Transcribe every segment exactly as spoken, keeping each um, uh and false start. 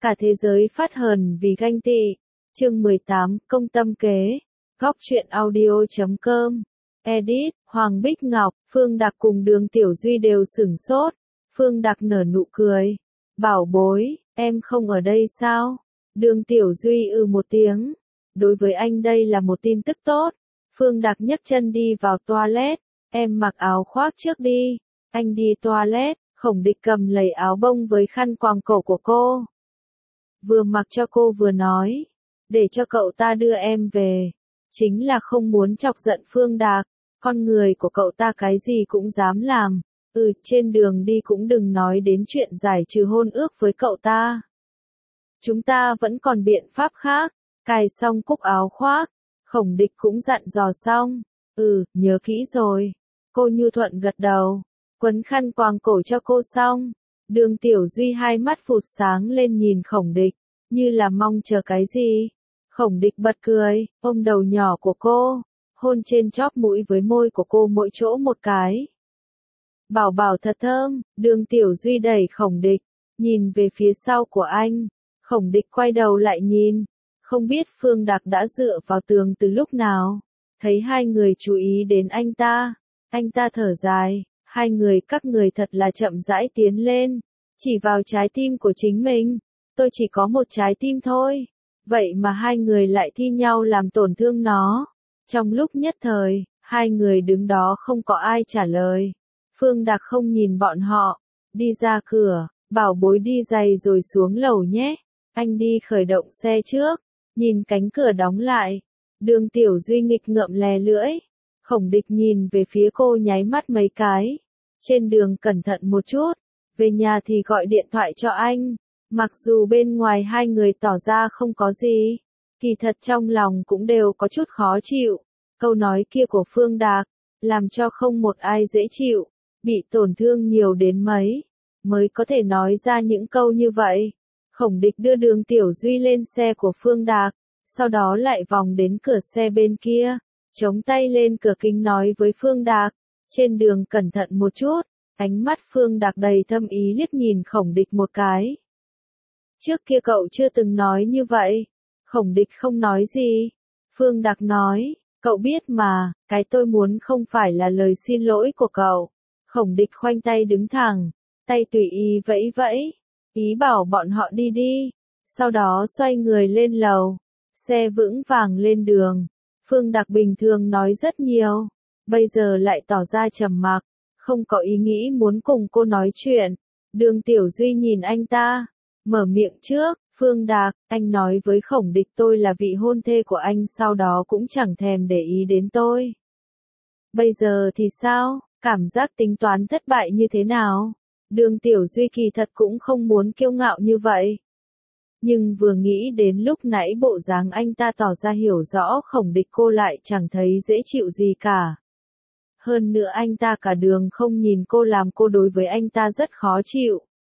Cả thế giới phát hờn vì ganh tị. Chương mười tám, công tâm kế. Góc truyện audio chấm com. Edit, Hoàng Bích Ngọc, Phương Đặc cùng Đường Tiểu Duy đều sửng sốt. Phương Đặc nở nụ cười. Bảo bối, em không ở đây sao? Đường Tiểu Duy ừ một tiếng. Đối với anh đây là một tin tức tốt. Phương Đặc nhấc chân đi vào toilet. Em mặc áo khoác trước đi. Anh đi toilet, Khổng Địch cầm lấy áo bông với khăn quàng cổ của cô. Vừa mặc cho cô vừa nói. Để cho cậu ta đưa em về. Chính là không muốn chọc giận Phương Đặc. Con người của cậu ta cái gì cũng dám làm. Ừ, trên đường đi cũng đừng nói đến chuyện giải trừ hôn ước với cậu ta. Chúng ta vẫn còn biện pháp khác. Cài xong cúc áo khoác. Khổng Địch cũng dặn dò xong. Ừ, nhớ kỹ rồi. Cô nhu thuận gật đầu. Quấn khăn quàng cổ cho cô xong. Đường Tiểu Duy hai mắt phụt sáng lên nhìn Khổng Địch. Như là mong chờ cái gì. Khổng Địch bật cười, ôm đầu nhỏ của cô. Hôn trên chóp mũi với môi của cô mỗi chỗ một cái. Bảo bảo thật thơm. Đường Tiểu Duy đẩy Khổng Địch. Nhìn về phía sau của anh. Khổng Địch quay đầu lại nhìn. Không biết Phương Đặc đã dựa vào tường từ lúc nào. Thấy hai người chú ý đến anh ta. Anh ta thở dài. Hai người các người thật là chậm rãi tiến lên. Chỉ vào trái tim của chính mình. Tôi chỉ có một trái tim thôi. Vậy mà hai người lại thi nhau làm tổn thương nó. Trong lúc nhất thời, hai người đứng đó không có ai trả lời. Phương Đặc không nhìn bọn họ. Đi ra cửa, bảo bối đi giày rồi xuống lầu nhé. Anh đi khởi động xe trước. Nhìn cánh cửa đóng lại. Đường Tiểu Duy nghịch ngợm lè lưỡi. Khổng Địch nhìn về phía cô nháy mắt mấy cái. Trên đường cẩn thận một chút. Về nhà thì gọi điện thoại cho anh. Mặc dù bên ngoài hai người tỏ ra không có gì. Kỳ thật trong lòng cũng đều có chút khó chịu. Câu nói kia của Phương Đặc. Làm cho không một ai dễ chịu. Bị tổn thương nhiều đến mấy. Mới có thể nói ra những câu như vậy. Khổng Địch đưa Đường Tiểu Duy lên xe của Phương Đặc. Sau đó lại vòng đến cửa xe bên kia. Chống tay lên cửa kính nói với Phương Đặc. Trên đường cẩn thận một chút. Ánh mắt Phương Đặc đầy thâm ý liếc nhìn Khổng Địch một cái. Trước kia cậu chưa từng nói như vậy. Khổng Địch không nói gì. Phương Đặc nói. Cậu biết mà, cái tôi muốn không phải là lời xin lỗi của cậu. Khổng Địch khoanh tay đứng thẳng. Tay tùy ý vẫy vẫy. Ý bảo bọn họ đi đi. Sau đó xoay người lên lầu. Xe vững vàng lên đường. Phương Đặc bình thường nói rất nhiều. Bây giờ lại tỏ ra trầm mặc. Không có ý nghĩ muốn cùng cô nói chuyện. Đường Tiểu Duy nhìn anh ta. Mở miệng trước. Phương Đặc, anh nói với Khổng Địch tôi là vị hôn thê của anh, sau đó cũng chẳng thèm để ý đến tôi. Bây giờ thì sao? Cảm giác tính toán thất bại như thế nào? Đường Tiểu Duy kỳ thật cũng không muốn kiêu ngạo như vậy. Nhưng vừa nghĩ đến lúc nãy bộ dáng anh ta tỏ ra hiểu rõ Khổng Địch, cô lại chẳng thấy dễ chịu gì cả. Hơn nữa anh ta cả đường không nhìn cô làm cô đối với anh ta rất khó chịu.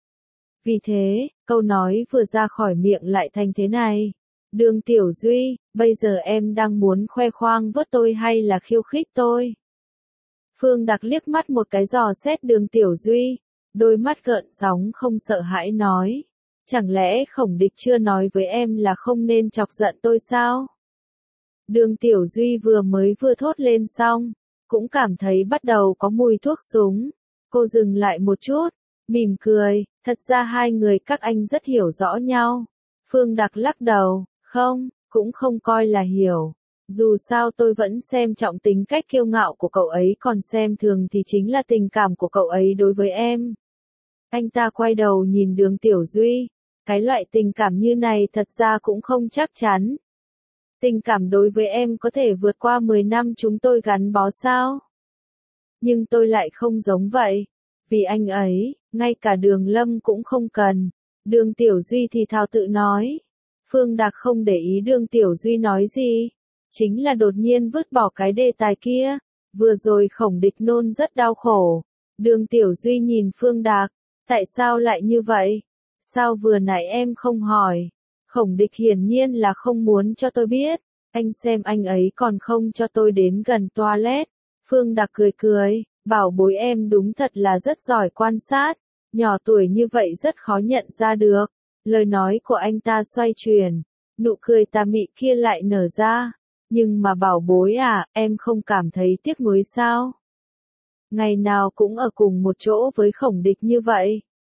Vì thế, câu nói vừa ra khỏi miệng lại thành thế này. Đường Tiểu Duy, bây giờ em đang muốn khoe khoang vớt tôi hay là khiêu khích tôi? Phương Đặc liếc mắt một cái dò xét Đường Tiểu Duy. Đôi mắt gợn sóng không sợ hãi nói. Chẳng lẽ Khổng Địch chưa nói với em là không nên chọc giận tôi sao? Đường Tiểu Duy vừa mới vừa thốt lên xong. Cũng cảm thấy bắt đầu có mùi thuốc súng. Cô dừng lại một chút. Mỉm cười, thật ra hai người các anh rất hiểu rõ nhau. Phương Đặc lắc đầu, không, cũng không coi là hiểu. Dù sao tôi vẫn xem trọng tính cách kiêu ngạo của cậu ấy, còn xem thường thì chính là tình cảm của cậu ấy đối với em. Anh ta quay đầu nhìn Đường Tiểu Duy. Cái loại tình cảm như này thật ra cũng không chắc chắn. Tình cảm đối với em có thể vượt qua mười năm chúng tôi gắn bó sao? Nhưng tôi lại không giống vậy. Vì anh ấy, ngay cả Đường Lâm cũng không cần. Đường Tiểu Duy thì thào tự nói. Phương Đặc không để ý Đường Tiểu Duy nói gì. Chính là đột nhiên vứt bỏ cái đề tài kia. Vừa rồi Khổng Địch nôn rất đau khổ. Đường Tiểu Duy nhìn Phương Đặc. Tại sao lại như vậy? Sao vừa nãy em không hỏi? Khổng Địch hiển nhiên là không muốn cho tôi biết. Anh xem anh ấy còn không cho tôi đến gần toilet. Phương Đặc cười cười. Bảo bối em đúng thật là rất giỏi quan sát. Nhỏ tuổi như vậy rất khó nhận ra được. Lời nói của anh ta xoay chuyển, nụ cười tà mị kia lại nở ra. Nhưng mà bảo bối à, em không cảm thấy tiếc nuối sao? Ngày nào cũng ở cùng một chỗ với Khổng Địch như vậy.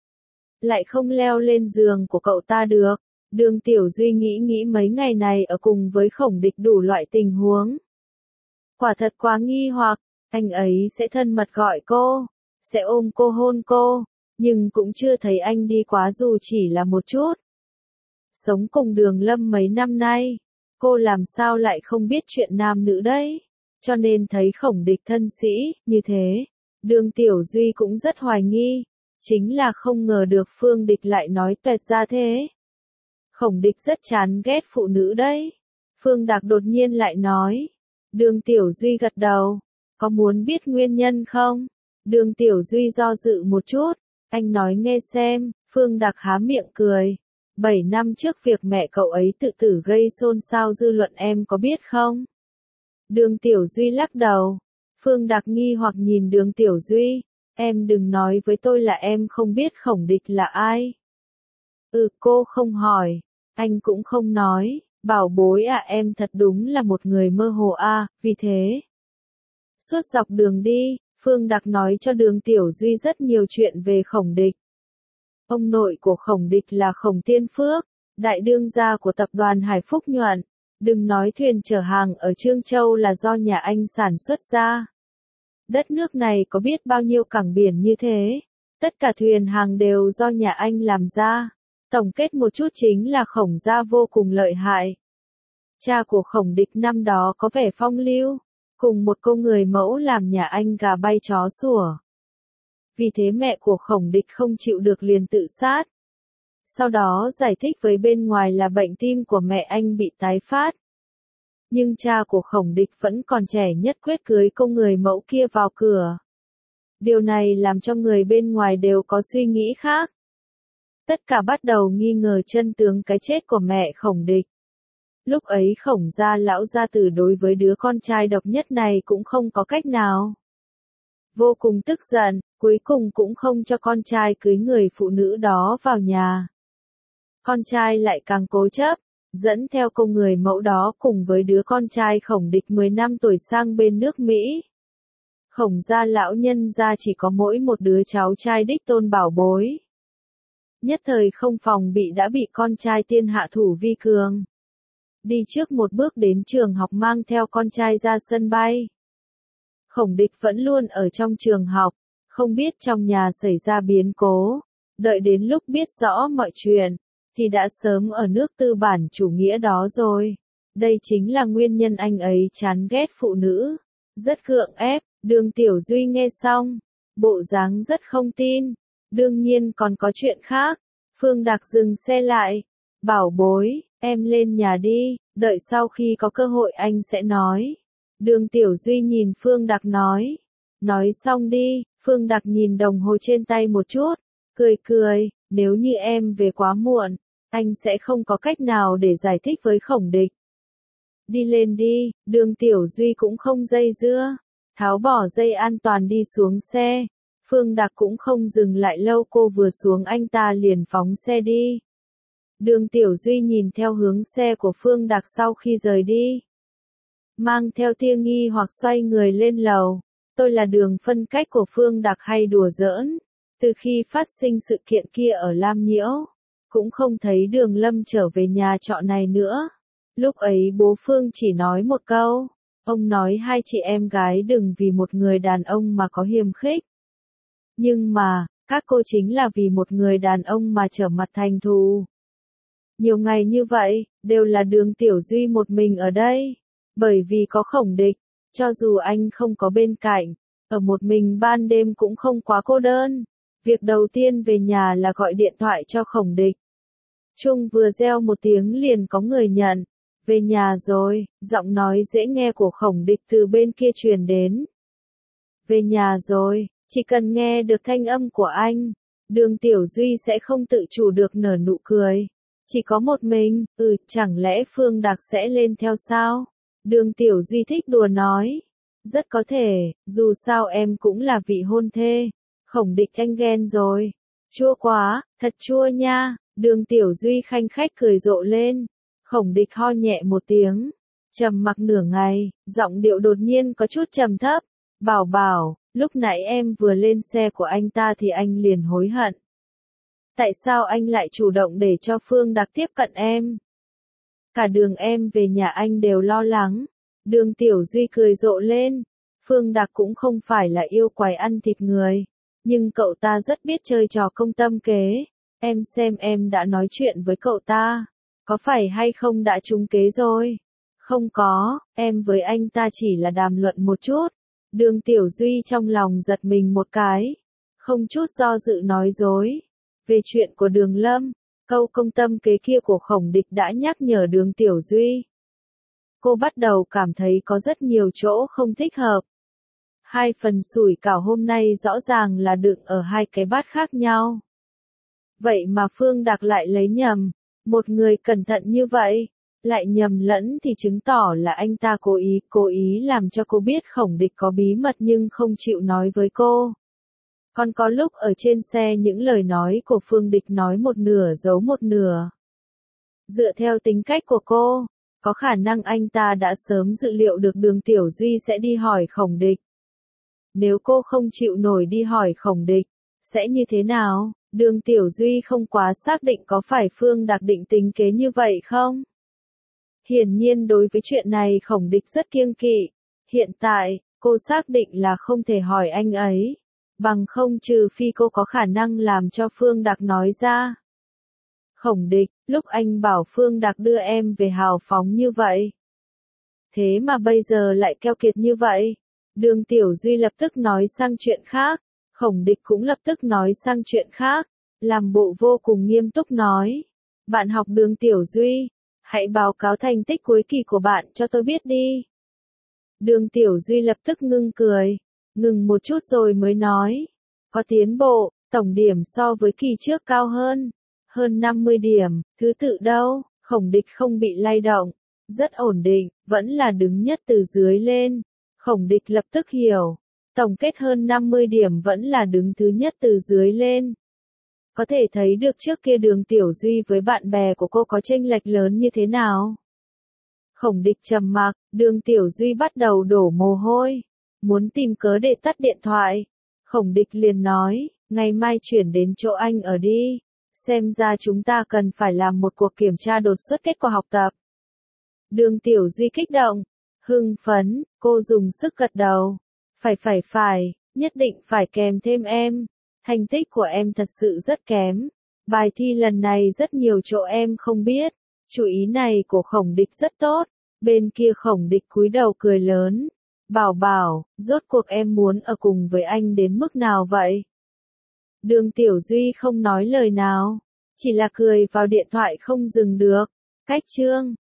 Lại không leo lên giường của cậu ta được. Đường Tiểu Duy nghĩ nghĩ mấy ngày này ở cùng với Khổng Địch đủ loại tình huống. Quả thật quá nghi hoặc, anh ấy sẽ thân mật gọi cô, sẽ ôm cô hôn cô, nhưng cũng chưa thấy anh đi quá dù chỉ là một chút. Sống cùng Đường Lâm mấy năm nay, cô làm sao lại không biết chuyện nam nữ đấy, cho nên thấy Khổng Địch thân sĩ, như thế. Đường Tiểu Duy cũng rất hoài nghi, chính là không ngờ được Phương Địch lại nói tuẹt ra thế. Khổng Địch rất chán ghét phụ nữ đấy. Phương Đạc đột nhiên lại nói. Đường Tiểu Duy gật đầu. Có muốn biết nguyên nhân không? Đường Tiểu Duy do dự một chút. Anh nói nghe xem. Phương Đạc há miệng cười. Bảy năm trước việc mẹ cậu ấy tự tử gây xôn xao dư luận em có biết không? Đường Tiểu Duy lắc đầu. Phương Đạc nghi hoặc nhìn Đường Tiểu Duy. Em đừng nói với tôi là em không biết Khổng Địch là ai. Ừ, cô không hỏi. Anh cũng không nói. Bảo bối à, em thật đúng là một người mơ hồ à, vì thế. Suốt dọc đường đi, Phương Đạc nói cho Đường Tiểu Duy rất nhiều chuyện về Khổng Địch. Ông nội của Khổng Địch là Khổng Tiên Phước, đại đương gia của tập đoàn Hải Phúc Nhuận. Đừng nói thuyền chở hàng ở Trương Châu là do nhà anh sản xuất ra. Đất nước này có biết bao nhiêu cảng biển như thế. Tất cả thuyền hàng đều do nhà anh làm ra. Tổng kết một chút chính là Khổng gia vô cùng lợi hại. Cha của Khổng Địch năm đó có vẻ phong lưu, cùng một cô người mẫu làm nhà anh gà bay chó sủa. Vì thế mẹ của Khổng Địch không chịu được liền tự sát. Sau đó giải thích với bên ngoài là bệnh tim của mẹ anh bị tái phát. Nhưng cha của Khổng Địch vẫn còn trẻ nhất quyết cưới cô người mẫu kia vào cửa. Điều này làm cho người bên ngoài đều có suy nghĩ khác. Tất cả bắt đầu nghi ngờ chân tướng cái chết của mẹ Khổng Địch. Lúc ấy Khổng gia lão gia tử đối với đứa con trai độc nhất này cũng không có cách nào. Vô cùng tức giận, cuối cùng cũng không cho con trai cưới người phụ nữ đó vào nhà. Con trai lại càng cố chấp, dẫn theo cô người mẫu đó cùng với đứa con trai Khổng Địch mười năm tuổi sang bên nước Mỹ. Khổng gia lão nhân gia chỉ có mỗi một đứa cháu trai đích tôn bảo bối. Nhất thời không phòng bị đã bị con trai tiên hạ thủ vi cường. Đi trước một bước đến trường học mang theo con trai ra sân bay. Khổng Địch vẫn luôn ở trong trường học, không biết trong nhà xảy ra biến cố. Đợi đến lúc biết rõ mọi chuyện, thì đã sớm ở nước tư bản chủ nghĩa đó rồi. Đây chính là nguyên nhân anh ấy chán ghét phụ nữ. Rất gượng ép, Đường Tiểu Duy nghe xong, bộ dáng rất không tin. Đương nhiên còn có chuyện khác. Phương Đạc dừng xe lại. Bảo bối, em lên nhà đi, đợi sau khi có cơ hội anh sẽ nói. Đường Tiểu Duy nhìn Phương Đạc nói. Nói xong đi, Phương Đạc nhìn đồng hồ trên tay một chút, cười cười, nếu như em về quá muộn, anh sẽ không có cách nào để giải thích với Khổng Địch. Đi lên đi, Đường Tiểu Duy cũng không dây dưa, tháo bỏ dây an toàn đi xuống xe. Phương Đạc cũng không dừng lại lâu, cô vừa xuống anh ta liền phóng xe đi. Đường Tiểu Duy nhìn theo hướng xe của Phương Đạc sau khi rời đi. Mang theo tia nghi hoặc xoay người lên lầu. Tôi là Đường phân cách của Phương Đạc hay đùa giỡn. Từ khi phát sinh sự kiện kia ở Lam Nhiễu, cũng không thấy Đường Lâm trở về nhà trọ này nữa. Lúc ấy bố Phương chỉ nói một câu. Ông nói hai chị em gái đừng vì một người đàn ông mà có hiềm khích. Nhưng mà, các cô chính là vì một người đàn ông mà trở mặt thành thù. Nhiều ngày như vậy, đều là Đường Tiểu Duy một mình ở đây. Bởi vì có Khổng Địch, cho dù anh không có bên cạnh, ở một mình ban đêm cũng không quá cô đơn. Việc đầu tiên về nhà là gọi điện thoại cho Khổng Địch. Chuông vừa reo một tiếng liền có người nhận. Về nhà rồi, giọng nói dễ nghe của Khổng Địch từ bên kia truyền đến. Về nhà rồi, chỉ cần nghe được thanh âm của anh, Đường Tiểu Duy sẽ không tự chủ được nở nụ cười. Chỉ có một mình, ừ, chẳng lẽ Phương Đạc sẽ lên theo sao? Đường Tiểu Duy thích đùa nói. Rất có thể, dù sao em cũng là vị hôn thê. Khổng Địch anh ghen rồi. Chua quá, thật chua nha. Đường Tiểu Duy khanh khách cười rộ lên. Khổng Địch ho nhẹ một tiếng, trầm mặc nửa ngày, giọng điệu đột nhiên có chút trầm thấp. Bảo Bảo, lúc nãy em vừa lên xe của anh ta thì anh liền hối hận. Tại sao anh lại chủ động để cho Phương Đạc tiếp cận em? Cả đường em về nhà anh đều lo lắng. Đường Tiểu Duy cười rộ lên. Phương Đạc cũng không phải là yêu quái ăn thịt người. Nhưng cậu ta rất biết chơi trò công tâm kế. Em xem em đã nói chuyện với cậu ta. Có phải hay không đã trúng kế rồi? Không có, em với anh ta chỉ là đàm luận một chút. Đường Tiểu Duy trong lòng giật mình một cái. Không chút do dự nói dối. Về chuyện của Đường Lâm, câu công tâm kế kia của Khổng Địch đã nhắc nhở Đường Tiểu Duy. Cô bắt đầu cảm thấy có rất nhiều chỗ không thích hợp. Hai phần sủi cảo hôm nay rõ ràng là đựng ở hai cái bát khác nhau. Vậy mà Phương Đạc lại lấy nhầm. Một người cẩn thận như vậy, lại nhầm lẫn thì chứng tỏ là anh ta cố ý, cố ý làm cho cô biết Khổng Địch có bí mật nhưng không chịu nói với cô. Còn có lúc ở trên xe những lời nói của Phương Địch nói một nửa giấu một nửa. Dựa theo tính cách của cô, có khả năng anh ta đã sớm dự liệu được Đường Tiểu Duy sẽ đi hỏi Khổng Địch. Nếu cô không chịu nổi đi hỏi Khổng Địch, sẽ như thế nào? Đường Tiểu Duy không quá xác định có phải Phương Đạc định tính kế như vậy không? Hiển nhiên đối với chuyện này Khổng Địch rất kiêng kỵ. Hiện tại, cô xác định là không thể hỏi anh ấy. Bằng không trừ phi cô có khả năng làm cho Phương Đạc nói ra. Khổng Địch, lúc anh bảo Phương Đạc đưa em về hào phóng như vậy. Thế mà bây giờ lại keo kiệt như vậy. Đường Tiểu Duy lập tức nói sang chuyện khác. Khổng Địch cũng lập tức nói sang chuyện khác. Làm bộ vô cùng nghiêm túc nói. Bạn học Đường Tiểu Duy, hãy báo cáo thành tích cuối kỳ của bạn cho tôi biết đi. Đường Tiểu Duy lập tức ngưng cười. Ngừng một chút rồi mới nói. Có tiến bộ, tổng điểm so với kỳ trước cao hơn. Hơn năm mươi điểm, thứ tự đâu, Khổng Địch không bị lay động. Rất ổn định, vẫn là đứng nhất từ dưới lên. Khổng Địch lập tức hiểu. Tổng kết hơn năm mươi điểm vẫn là đứng thứ nhất từ dưới lên. Có thể thấy được trước kia Đường Tiểu Duy với bạn bè của cô có chênh lệch lớn như thế nào. Khổng Địch trầm mặc, Đường Tiểu Duy bắt đầu đổ mồ hôi. Muốn tìm cớ để tắt điện thoại. Khổng Địch liền nói, ngày mai chuyển đến chỗ anh ở đi. Xem ra chúng ta cần phải làm một cuộc kiểm tra đột xuất kết quả học tập. Đường Tiểu Duy kích động, hưng phấn, cô dùng sức gật đầu. Phải phải phải, nhất định phải kèm thêm em. Thành tích của em thật sự rất kém. Bài thi lần này rất nhiều chỗ em không biết. Chú ý này của Khổng Địch rất tốt. Bên kia Khổng Địch cúi đầu cười lớn. Bảo Bảo, rốt cuộc em muốn ở cùng với anh đến mức nào vậy? Đường Tiểu Duy không nói lời nào. Chỉ là cười vào điện thoại không dừng được. Cách chương